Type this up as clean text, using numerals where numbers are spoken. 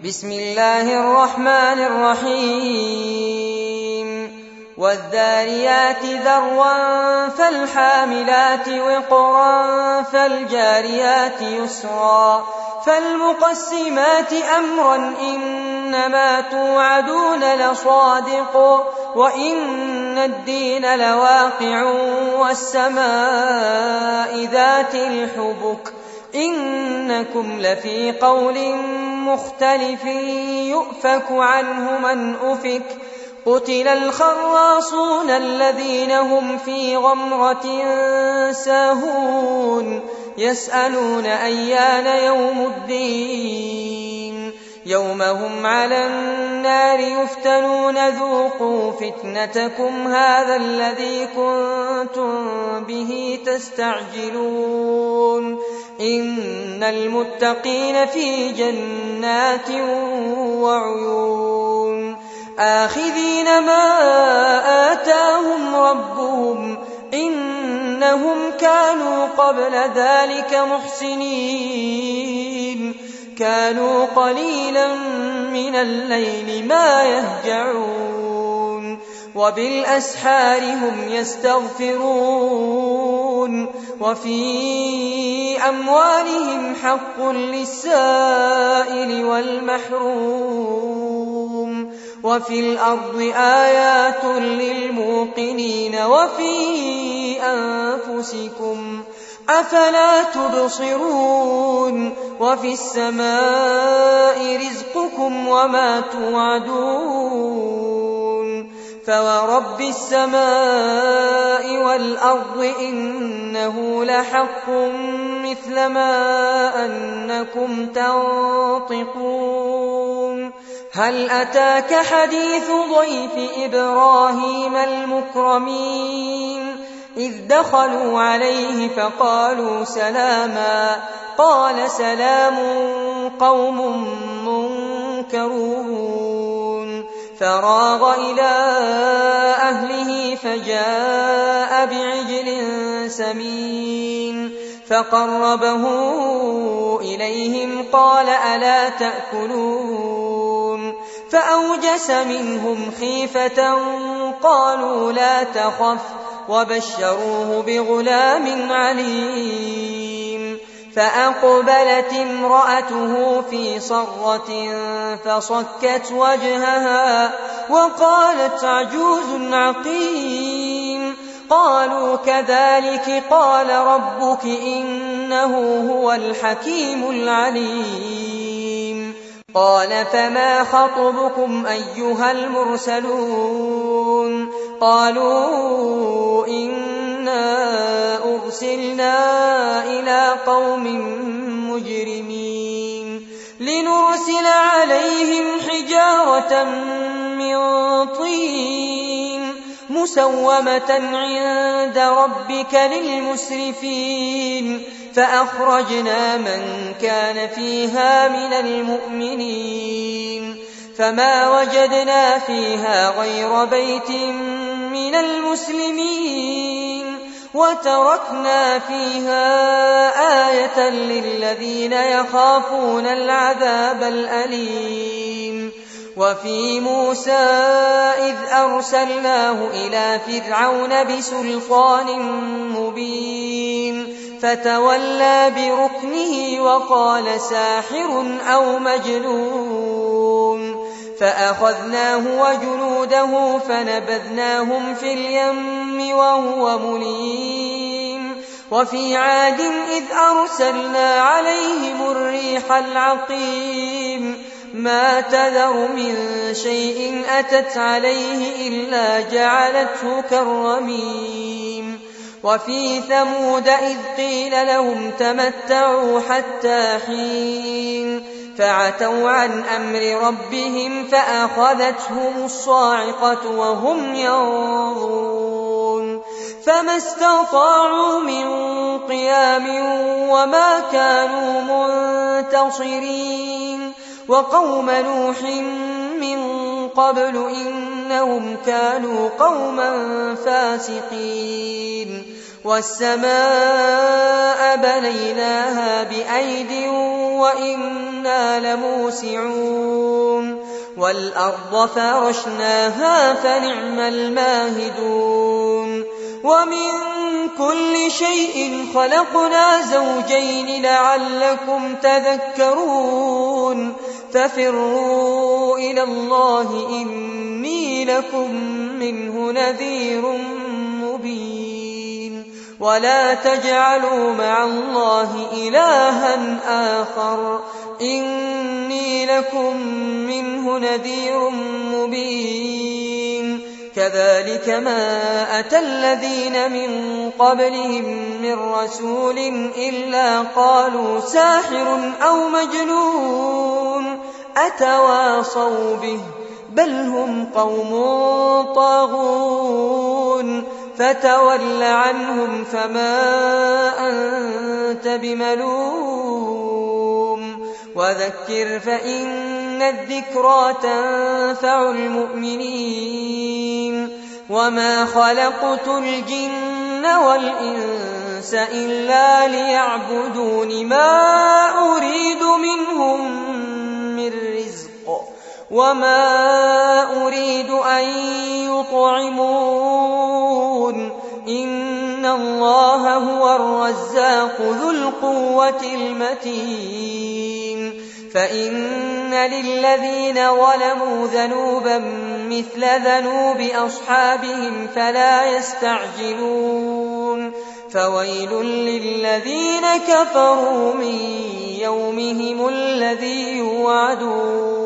بسم الله الرحمن الرحيم والذاريات ذروا فالحاملات وقرا فالجاريات يسرا فالمقسمات أمرا إنما توعدون لصادق وإن الدين لواقع والسماء ذات الحبك إنكم لفي قول مختلف يؤفك عنه من أفك قتل الخراصون الذين هم في غمرة ساهون يسألون أيان يوم الدين يوم هم على النار يفتنون ذوقوا فتنتكم هذا الذي كنتم به تستعجلون إن المتقين في جنات وعيون آخذين ما آتاهم ربهم إنهم كانوا قبل ذلك محسنين كانوا قليلا من الليل ما يهجعون وبالأسحار هم يستغفرون وفي أموالهم حق للسائل والمحروم وفي الأرض آيات للموقنين وفي أنفسكم أفلا تبصرون وفي السماء رزقكم وما توعدون فورب السماء والأرض إنه لحق مثل ما أنكم تنطقون هل أتاك حديث ضيف إبراهيم المكرمين إذ دخلوا عليه فقالوا سلاما قال سلام قوم منكرون فراغ إلى أهله فجاء بعجل سمين فقربه إليهم قال ألا تأكلون فأوجس منهم خيفة قالوا لا تخف وبشروه بغلام عليم فأقبلت امرأته في صرة فصكت وجهها وقالت عجوز عقيم قالوا كذلك قال ربك إنه هو الحكيم العليم قال فما خطبكم أيها المرسلون قالوا إنا أرسلنا إلى قوم مجرمين لنرسل عليهم حجارة من طين مسومة عند ربك للمسرفين فأخرجنا من كان فيها من المؤمنين فما وجدنا فيها غير بيت من المسلمين وتركنا فيها آية للذين يخافون العذاب الأليم وفي موسى إذ أرسلناه إلى فرعون بسلطان مبين فتولى بركنه وقال ساحر أو مجنون فأخذناه وجنوده فنبذناهم في اليم وهو مليم وفي عاد إذ أرسلنا عليهم الريح العقيم ما تذر من شيء أتت عليه إلا جعلته كالرميم وفي ثمود إذ قيل لهم تمتعوا حتى حين فعتوا عن أمر ربهم فأخذتهم الصاعقة وهم ينظرون فما استطاعوا من قيام وما كانوا منتصرين وقوم نوح من قبل إنهم كانوا قوما فاسقين والسماء بنيناها بأيد وإنا لموسعون والأرض فرشناها فنعم الماهدون ومن كل شيء خلقنا زوجين لعلكم تذكرون ففروا إلى الله إني لكم منه نذير مبين ولا تجعلوا مع الله إلها آخر إني لكم منه نذير مبين كذلك ما أتى الذين من قبلهم من رسول إلا قالوا ساحر أو مجنون أتواصوا به بل هم قوم طاغون فتول عنهم فما أنت بملوم وذكر فإن الذكرى تنفع المؤمنين وما خلقت الجن والإنس إلا ليعبدون ما أريد منهم من رزق وما أريد أن يطعمون إن الله هو الرزاق ذو القوة المتين فإن للذين ظلموا ذنوبا مثل ذنوب أصحابهم فلا يستعجلون فويل للذين كفروا من يومهم الذي يوعدون